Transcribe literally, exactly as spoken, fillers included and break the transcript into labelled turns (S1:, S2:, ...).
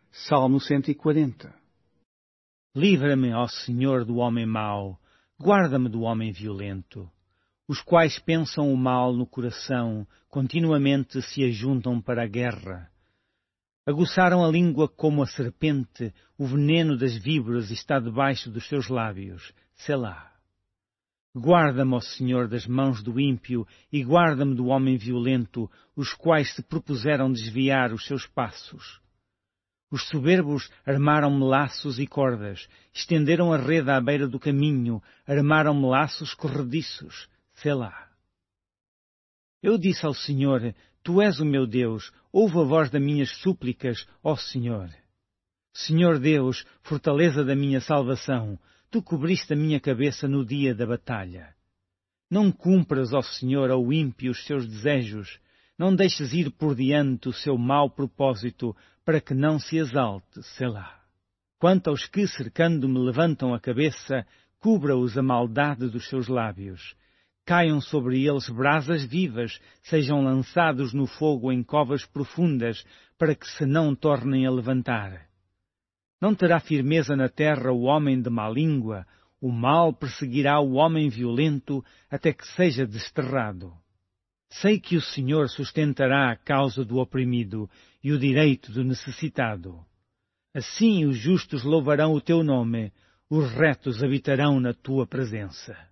S1: Salmo cento e quarenta.
S2: Livra-me, ó Senhor, do homem mau, guarda-me do homem violento, os quais pensam o mal no coração, continuamente se ajuntam para a guerra. Aguçaram a língua como a serpente, o veneno das víboras está debaixo dos seus lábios. Selá. Guarda-me, ó Senhor, das mãos do ímpio, e guarda-me do homem violento, os quais se propuseram desviar os seus passos. Os soberbos armaram-me laços e cordas, estenderam a rede à beira do caminho, armaram-me laços corrediços. Selá. Eu disse ao Senhor, Tu és o meu Deus, ouve a voz das minhas súplicas, ó Senhor. Senhor Deus, fortaleza da minha salvação, Tu cobriste a minha cabeça no dia da batalha. Não cumpras, ó Senhor, ao ímpio os seus desejos, não deixes ir por diante o seu mau propósito, para que não se exalte, Selá. Quanto aos que, cercando-me, levantam a cabeça, cubra-os a maldade dos seus lábios. Caiam sobre eles brasas vivas, sejam lançados no fogo em covas profundas, para que se não tornem a levantar. Não terá firmeza na terra o homem de má língua, o mal perseguirá o homem violento, até que seja desterrado. Sei que o Senhor sustentará a causa do oprimido e o direito do necessitado. Assim os justos louvarão o teu nome, os retos habitarão na tua presença.